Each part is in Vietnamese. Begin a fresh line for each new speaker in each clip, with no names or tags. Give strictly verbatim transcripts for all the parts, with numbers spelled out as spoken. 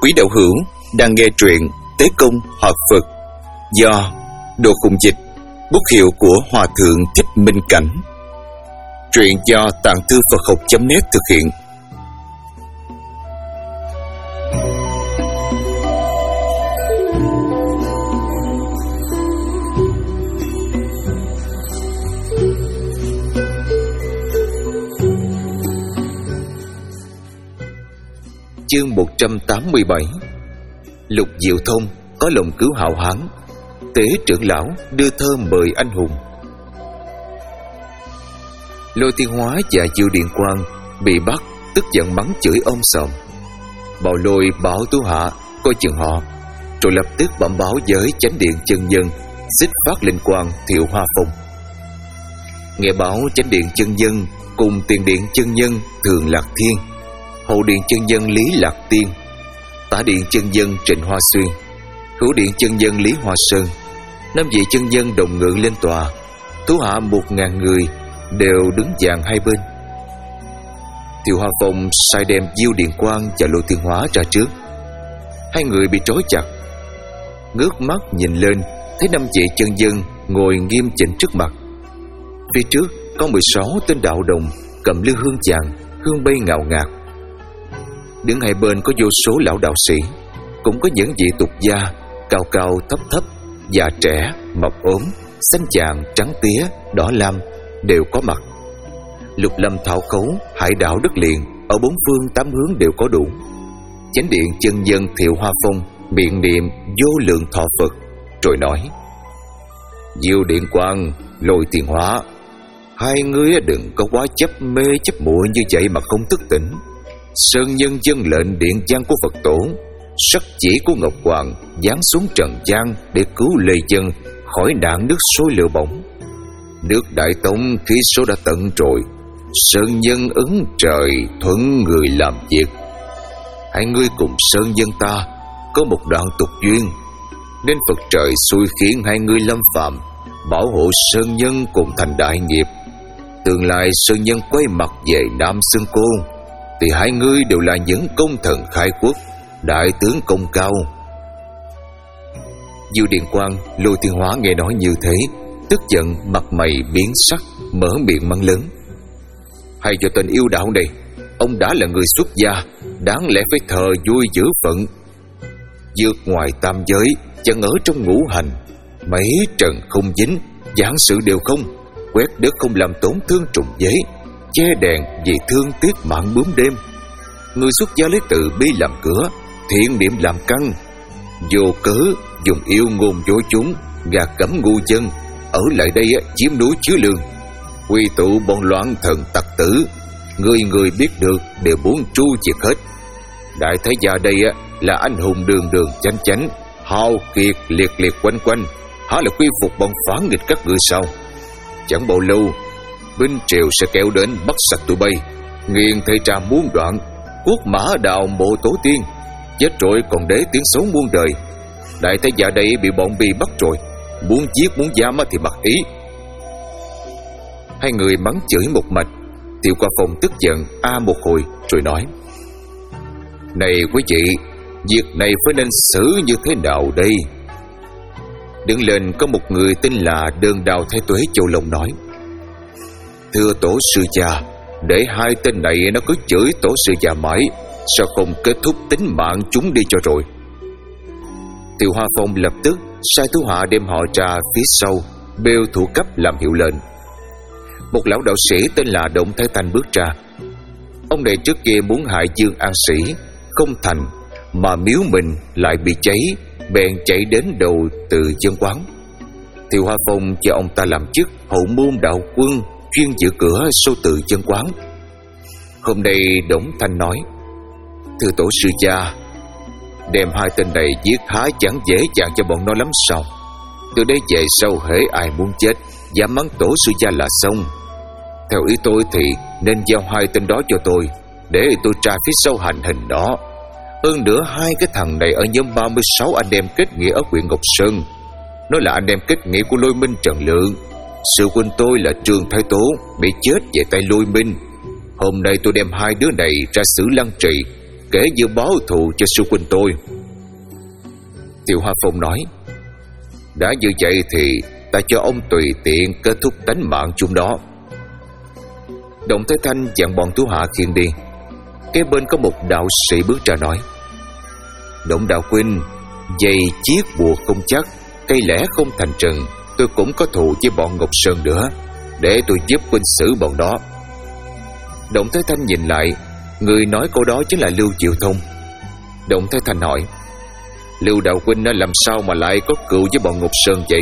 Quý đạo hữu đang nghe truyện Tế Công Hợp Phật do Đồ Khùng Dịch, bút hiệu của Hòa Thượng Thích Minh Cảnh. Truyện do Tạng Thư Phật Học chấm net thực hiện. Chương một trăm tám mươi bảy. Lục Diệu Thông có lòng cứu hào hán. Tế trưởng lão đưa thơ mời anh hùng. Lôi Tiên Hóa và Diệu Điện Quang bị bắt, tức giận mắng chửi om sòm. Bảo Lôi bảo tu hạ coi chừng họ, rồi lập tức bẩm báo với chánh điện chân nhân Xích Phát Linh Quang Thiệu Hoa Phong. Nghe báo chánh điện chân nhân cùng tiền điện chân nhân Thường Lạc Thiên, hậu điện chân nhân Lý Lạc Tiên, tả điện chân nhân Trịnh Hoa Xuyên, hữu điện chân nhân Lý Hoa Sơn, năm vị chân nhân đồng ngự lên tòa. Thú hạ một ngàn người đều đứng dàn hai bên. Thiệu Hoa Phong sai đem Diêu Điện Quang và Lôi Tiên Hóa ra trước. Hai người bị trói chặt. Ngước mắt nhìn lên, thấy năm vị chân nhân ngồi nghiêm chỉnh trước mặt. Phía trước có mười sáu tên đạo đồng cầm lư hương vàng, hương bay ngào ngạt. Đứng hai bên có vô số lão đạo sĩ, cũng có những vị tục gia cao cao thấp thấp, già trẻ, mập ốm, xanh chàng, trắng tía, đỏ lam đều có mặt. Lục lâm thảo khấu, hải đảo đất liền, ở bốn phương tám hướng đều có đủ. Chánh điện chân nhân Thiệu Hoa Phong miệng niệm vô lượng thọ Phật, rồi nói: Diêu Điện Quang, Lôi Tiên Hóa, hai ngươi đừng có quá chấp mê chấp muội như vậy mà không thức tỉnh. Sơn nhân dân lệnh điện giang của Phật tổ, sắc chỉ của Ngọc Hoàng giáng xuống trần gian để cứu lê dân khỏi nạn nước sôi lửa bỏng. Nước Đại Tông khí số đã tận rồi, Sơn nhân ứng trời thuận người làm việc. Hai ngươi cùng Sơn nhân ta có một đoạn tục duyên, nên Phật trời xui khiến hai ngươi lâm phạm, bảo hộ Sơn nhân cùng thành đại nghiệp. Tương lai Sơn nhân quay mặt về Nam Xương Côn thì hai ngươi đều là những công thần khai quốc, đại tướng công cao. Diêu Điện Quang, Lôi Tiên Hóa nghe nói như thế, tức giận mặt mày biến sắc, mở miệng mắng lớn: Hay cho tên yêu đạo này, ông đã là người xuất gia, đáng lẽ phải thờ vui giữ phận. Vượt ngoài tam giới, chẳng ở trong ngũ hành, mấy trần không dính, giảng sự đều không, quét đất không làm tổn thương trùng giới, che đèn vì thương tiếc mạng bướm đêm. Người xuất gia lấy từ bi làm cửa, thiện niệm làm căn, vô cớ dùng yêu ngôn dối chúng, gạt cấm ngu dân, ở lại đây chiếm núi chứa lương, quy tụ bọn loạn thần tặc tử, người người biết được đều muốn tru diệt hết. Đại thái gia đây là anh hùng đường đường chánh chánh, hào kiệt liệt liệt quanh quanh, há là quy phục bọn phản nghịch các ngươi sao? Chẳng bao lâu binh triều sẽ kéo đến bắt sạch tụi bay, nghiền thây trà muôn đoạn, quốc mã đạo mộ tổ tiên, chết rồi còn để tiếng xấu muôn đời. Đại thái gia đây bị bọn Bi bắt rồi, muốn giết muốn giam thì mặc ý. Hai người mắng chửi một mạch. Thiệu Hoa Phong tức giận a một hồi rồi nói: Này quý vị, việc này phải nên xử như thế nào đây? Đứng lên có một người tên là Đơn Đào Thái Tuế Châu Long nói: Thưa tổ sư già, để hai tên này nó cứ chửi tổ sư già mãi, sao không kết thúc tính mạng chúng đi cho rồi? Thiệu Hoa Phong lập tức sai thủ hạ đem họ ra phía sau, bêu thủ cấp làm hiệu lệnh. Một lão đạo sĩ tên là Động Thái Thanh bước ra. Ông này trước kia muốn hại Dương An Sĩ, không thành, mà miếu mình lại bị cháy, bèn chạy đến đầu Từ Dân Quán. Thiệu Hoa Phong cho ông ta làm chức hậu môn đạo quân, chuyên giữ cửa sau Từ Dân Quán. Hôm nay Đổng Thanh nói: Thưa tổ sư cha, đem hai tên này giết há chẳng dễ dàng cho bọn nó lắm sao? Từ đây về sau hễ ai muốn chết, dám mắng tổ sư cha là xong. Theo ý tôi thì nên giao hai tên đó cho tôi, để tôi tra phía sau hành hình đó. Hơn nữa hai cái thằng này ở nhóm ba mươi sáu anh em kết nghĩa ở huyện Ngọc Sơn. Nó là anh em kết nghĩa của Lôi Minh Trần Lượng. Sư huynh tôi là Trương Thái Tố bị chết về tay Lôi Minh. Hôm nay tôi đem hai đứa này ra xử lăng trì, kể như báo thù cho sư huynh tôi. Tiêu Hoa Phong nói: Đã như vậy thì ta cho ông tùy tiện kết thúc tánh mạng chung đó. Động Thái Thanh dặn bọn thủ hạ khiêng đi. Kế bên có một đạo sĩ bước ra nói: Động đạo huynh, dây chiếc buộc không chắc, cây lẻ không thành trừng. Tôi cũng có thù với bọn Ngọc Sơn nữa, để tôi giúp huynh xử bọn đó. Động Thái Thanh nhìn lại, người nói câu đó chính là Lưu Diệu Thông. Động Thái Thanh hỏi: Lưu đạo huynh nó làm sao mà lại có cựu với bọn Ngọc Sơn vậy?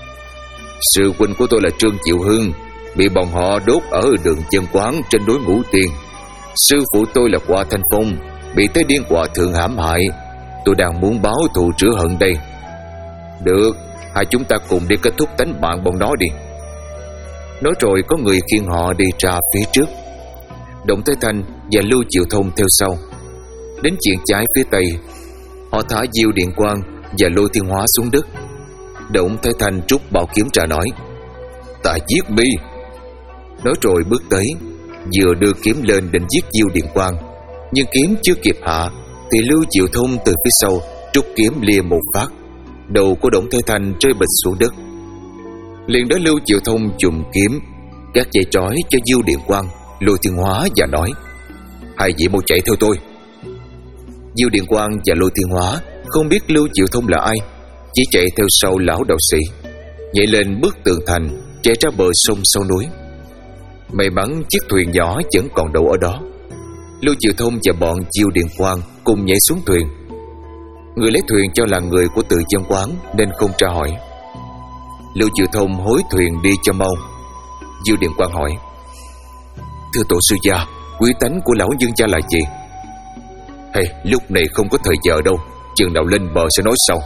Sư huynh của tôi là Trương Diệu Hưng, bị bọn họ đốt ở đường Chân Quán trên núi Ngũ Tiên. Sư phụ tôi là Hoa Thanh Phong, bị Tế Điên Hòa Thượng hãm hại. Tôi đang muốn báo thù rửa hận đây. Được, hai chúng ta cùng đi kết thúc tánh mạng bọn nó đi. Nói rồi có người khiêng họ đi ra phía trước. Động Thái Thanh và Lưu Diệu Thông theo sau. Đến chuyện trái phía tây, họ thả Diêu Điện Quang và Lôi Thiên Hóa xuống đất. Động Thái Thanh rút bảo kiếm ra nói: Ta giết mi. Nói rồi bước tới, vừa đưa kiếm lên định giết Diêu Điện Quang, nhưng kiếm chưa kịp hạ thì Lưu Diệu Thông từ phía sau rút kiếm lìa một phát, đầu của Động Thái Thanh rơi bịch xuống đất. Liền đó Lưu Diệu Thông dùng kiếm cắt dây trói cho Diêu Điện Quang, Lôi Thiên Hóa và nói: Hai vị mau chạy theo tôi. Diêu Điện Quang và Lôi Thiên Hóa không biết Lưu Diệu Thông là ai, chỉ chạy theo sau lão đạo sĩ, nhảy lên bức tường thành, chạy ra bờ sông sau núi. May mắn chiếc thuyền nhỏ vẫn còn đậu ở đó. Lưu Diệu Thông và bọn Diêu Điện Quang cùng nhảy xuống thuyền. Người lấy thuyền cho là người của Từ Chân Quán nên không tra hỏi. Lưu Diệu Thông hối thuyền đi cho mau. Diêu Điện Quang hỏi: Thưa tổ sư gia, quý tánh của lão nhân gia là gì? Hey, lúc này không có thời giờ đâu, chừng nào lên bờ sẽ nói sau.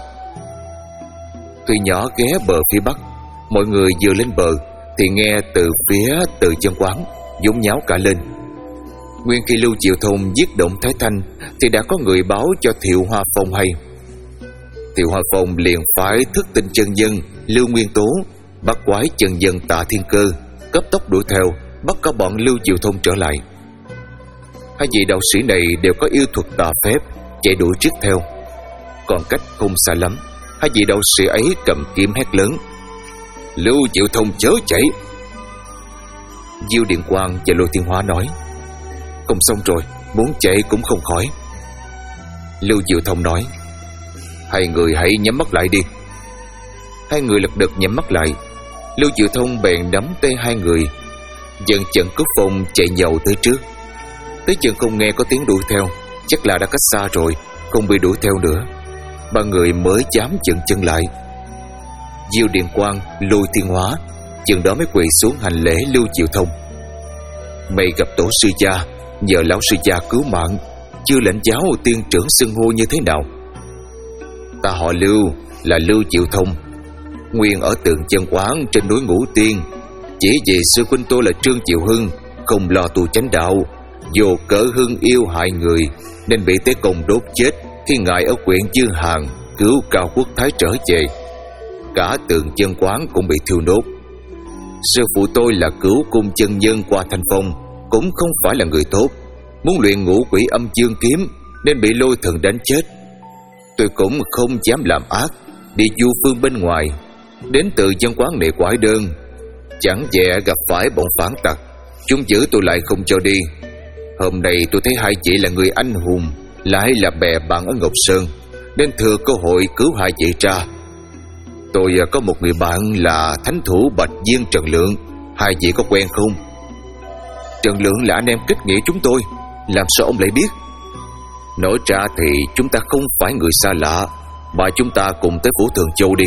Thuyền nhỏ ghé bờ phía bắc. Mọi người vừa lên bờ thì nghe từ phía Từ Chân Quán nhốn nháo cả lên. Nguyên khi Lưu Diệu Thông giết Động Thái Thanh thì đã có người báo cho Thiệu Hoa Phong hay. Thiệu Hoa Phong liền phái Thức Tinh chân nhân Lưu Nguyên Tố, bắt quái chân nhân Tạ Thiên Cơ cấp tốc đuổi theo, bắt cả bọn Lưu Diệu Thông trở lại. Hai vị đạo sĩ này đều có yêu thuật tà phép, chạy đuổi trước theo. Còn cách không xa lắm, hai vị đạo sĩ ấy cầm kiếm hét lớn: Lưu Diệu Thông chớ chạy. Diêu Điện Quang và Lôi Thiên Hóa nói: Không xong rồi, muốn chạy cũng không khỏi. Lưu Diệu Thông nói: Hai người hãy nhắm mắt lại đi. Hai người lật đật nhắm mắt lại. Lưu Diệu Thông bèn nắm tay hai người, dần chận cướp phong chạy nhậu tới trước. Tới chừng không nghe có tiếng đuổi theo, chắc là đã cách xa rồi, không bị đuổi theo nữa. Ba người mới dám dừng chân lại. Diêu Điện Quang, Lôi Thiên Hóa chừng đó mới quỳ xuống hành lễ Lưu Diệu Thông: Mày gặp tổ sư gia, nhờ lão sư gia cứu mạng, chưa lãnh giáo tiên trưởng xưng hô như thế nào? Ta họ Lưu, là Lưu Diệu Thông, nguyên ở Tượng Chân Quán trên núi Ngũ Tiên. Chỉ vì sư huynh tôi là Trương Diệu Hưng không lo tu chánh đạo, vô cớ hưng yêu hại người, nên bị Tế Công đốt chết khi ngài ở huyện Dư Hàng cứu Cao Quốc Thái trở về. Cả Tượng Chân Quán cũng bị thiêu đốt. Sư phụ tôi là Cửu Cung chân nhân Hoa Thanh Phong, cũng không phải là người tốt, muốn luyện ngũ quỷ âm dương kiếm nên bị lôi thần đánh chết. Tôi cũng không dám làm ác, đi du phương bên ngoài, đến Từ Chân Quán này quải đơn. Chẳng dè gặp phải bọn phản tặc, chúng giữ tôi lại không cho đi. Hôm nay tôi thấy hai chị là người anh hùng, lại là bè bạn ở Ngọc Sơn, nên thừa cơ hội cứu hai chị ra. Tôi có một người bạn là thánh thủ Bạch Viên Trần Lượng, hai chị có quen không? Trần Lượng là anh em kết nghĩa chúng tôi, làm sao ông lại biết? Nói ra thì chúng ta không phải người xa lạ, mà chúng ta cùng tới Phủ Thường Châu đi.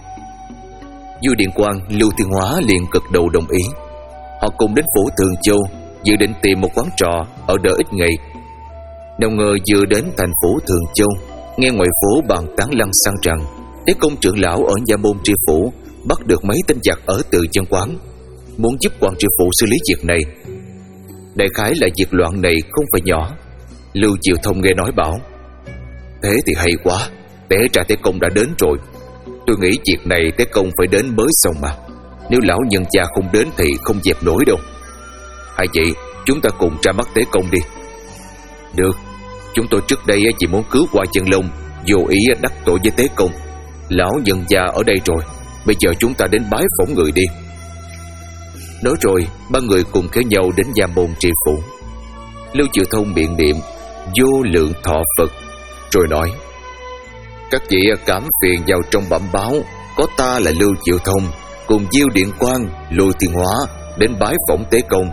Diêu Điện Quang, Lưu Thiên Hóa liền cực đầu đồng ý. Họ cùng đến Phủ Thường Châu, dự định tìm một quán trọ ở đợi ít ngày. Nào ngờ vừa đến thành phố Thường Châu, nghe ngoài phố bàn tán lăng xăng rằng Tế Công trưởng lão ở Nha Môn tri phủ bắt được mấy tên giặc ở Từ Chân Quán, muốn giúp quan tri phủ xử lý việc này. Đại khái là việc loạn này không phải nhỏ. Lưu Diệu Thông nghe nói bảo: Thế thì hay quá, té ra Tế Công đã đến rồi. Tôi nghĩ việc này Tế Công phải đến mới xong mà. Nếu lão nhân gia không đến thì không dẹp nổi đâu. Hay vậy, chúng ta cùng ra mắt Tế Công đi. Được. Chúng tôi trước đây chỉ muốn cứu qua chân lông, vô ý đắc tội với Tế Công. Lão nhân gia ở đây rồi, bây giờ chúng ta đến bái phỏng người đi. Nói rồi ba người cùng kéo nhau đến gia môn tri phủ. Lưu Chiêu Thông miệng niệm vô lượng thọ Phật, rồi nói: các vị cảm phiền vào trong bẩm báo, có ta là Lưu Chiêu Thông cùng Diêu Điện Quang, Lôi Thiên Hóa đến bái phỏng Tế Công.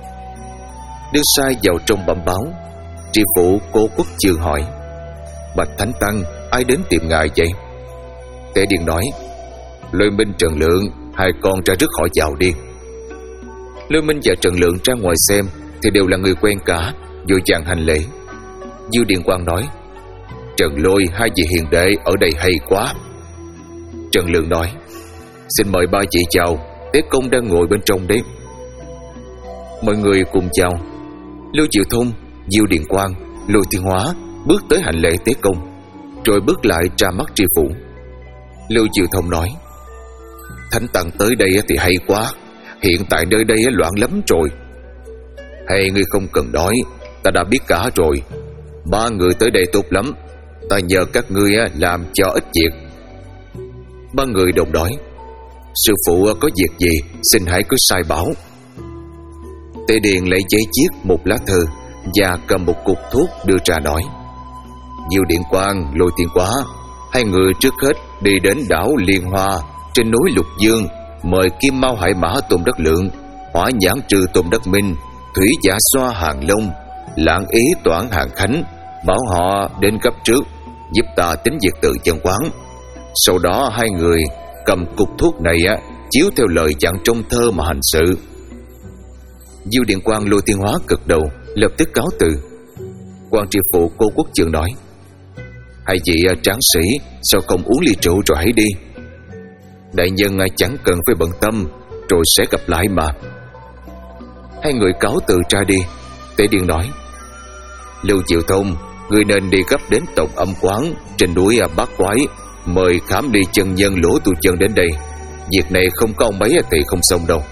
Đưa sai vào trong bẩm báo, tri phủ Cô Quốc Chương hỏi: bạch Thánh Tăng, ai đến tìm ngài vậy? Tế Điền nói: Lôi Minh, Trần Lượng, hai con ra rước họ vào đi. Lôi Minh và Trần Lượng ra ngoài xem thì đều là người quen cả, vội vàng hành lễ. Diêu Điện Quang nói: Trần Lôi, hai vị hiền đệ ở đây hay quá. Trần Lượng nói: xin mời ba vị chào, Tế Công đang ngồi bên trong đấy. Mọi người cùng chào. Lưu Chiêu Thông, Diêu Điện Quang, Lôi Thiên Hóa bước tới hành lễ Tế Công, rồi bước lại ra mắt tri phủ. Lưu Chiêu Thông nói: Thánh Tăng tới đây thì hay quá, hiện tại nơi đây loạn lắm rồi. Hay ngươi không cần nói, ta đã biết cả rồi. Ba người tới đây tốt lắm, ta nhờ các ngươi làm cho ít việc. Ba người đồng nói: sư phụ có việc gì xin hãy cứ sai bảo. Tế Điền lấy giấy viết một lá thư và cầm một cục thuốc đưa ra nói: Diêu Điện Quang, Lôi Thiên Hóa, hai người trước hết đi đến đảo Liên Hoa trên núi Lục Dương, mời Kim Mao Hải Mã Tôn Đất Lượng, Hỏa Nhãn Trừ Tôn Đất Minh, Thủy Giả Xoa Hàng Long, Lạng Ý Toản Hàng Khánh, bảo họ đến cấp trước giúp ta tính việc tự chân quán. Sau đó hai người cầm cục thuốc này á, chiếu theo lời dặn trong thơ mà hành sự. Diêu Điện Quang, Lôi Thiên Hóa gật đầu, lập tức cáo từ. Quan tri phủ Cô Quốc Chương nói: hai vị tráng sĩ sao không uống ly rượu rồi hãy đi. Đại nhân chẳng cần phải bận tâm, rồi sẽ gặp lại mà. Hai người cáo từ ra đi. Tế Điền nói: Lưu Chiêu Thông, người nên đi gấp đến Tổng Âm Quán trên núi Bát Quái, mời khám đi chân nhân Lỗ Tu Chân đến đây. Việc này không có ông ấy thì không xong đâu.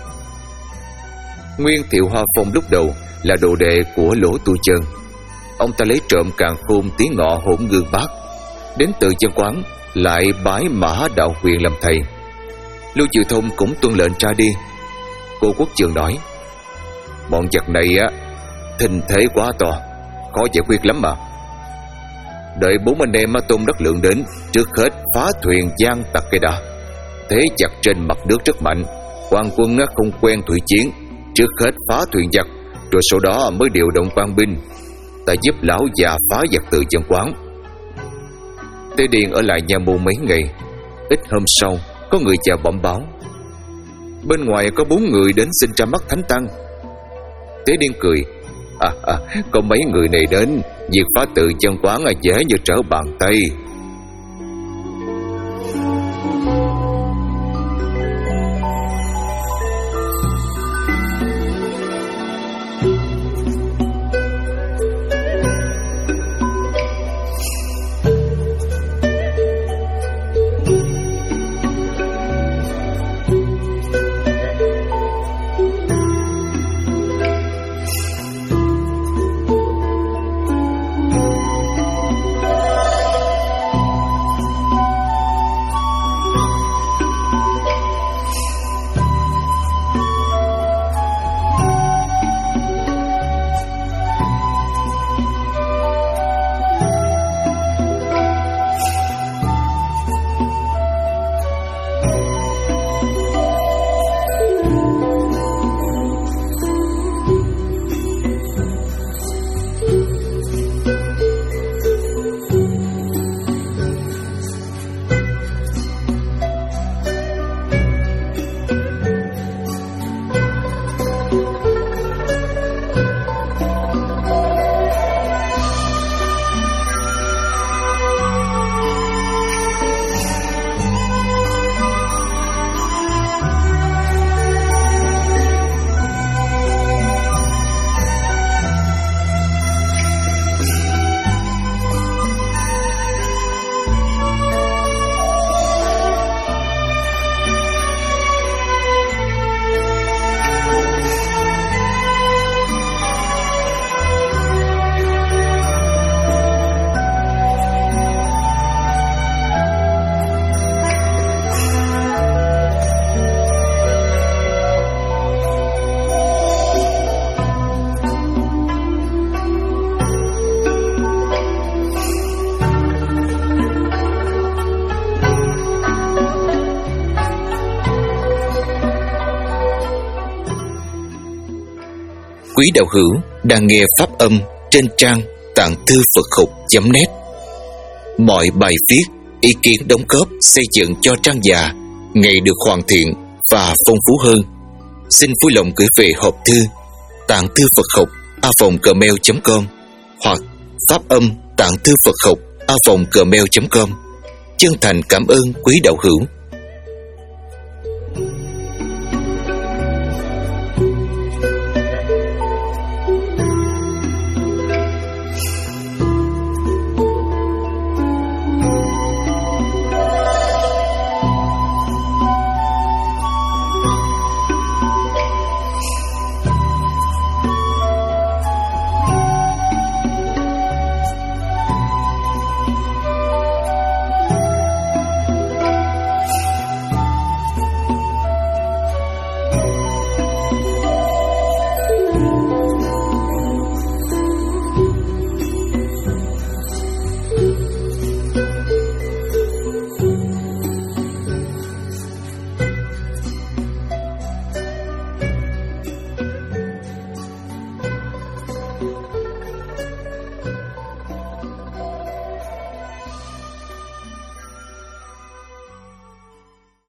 Nguyên Thiệu Hoa Phong lúc đầu là đồ đệ của Lỗ Tu Chân. Ông ta lấy trộm càn khôn tiếng ngọ Hỗn Gương Bát, đến Tự Chân Quán lại bái Mã Đạo Huyền làm thầy. Lưu Chiêu Thông cũng tuân lệnh ra đi. Cô Quốc Chương nói: bọn vật này á, thình thế quá to, khó giải quyết lắm mà. Đợi bốn anh em Tôn Đất Lượng đến, trước hết phá thuyền giang tặc cái đã. Thế giặc trên mặt nước rất mạnh, quan quân không quen thủy chiến, trước hết phá thuyền giặc, rồi sau đó mới điều động quan binh. Ta giúp lão già phá giặc Tự Chân Quán. Tế Điền ở lại nhà môn mấy ngày. Ít hôm sau, có người chào bẩm báo: bên ngoài có bốn người đến xin ra mắt Thánh Tăng. Tế Điền cười: à, à, có mấy người này đến, việc phá Tự Chân Quán là dễ như trở bàn tay. quý đạo hữu đang nghe pháp âm trên trang tạng thư Phật học chấm net. Mọi bài viết, ý kiến đóng góp xây dựng cho trang già ngày được hoàn thiện và phong phú hơn. Xin vui lòng gửi về hộp thư tạng thư Phật học a vòng gmail chấm com hoặc pháp âm tạng thư Phật học a vòng gmail chấm com. Chân thành cảm ơn quý đạo hữu.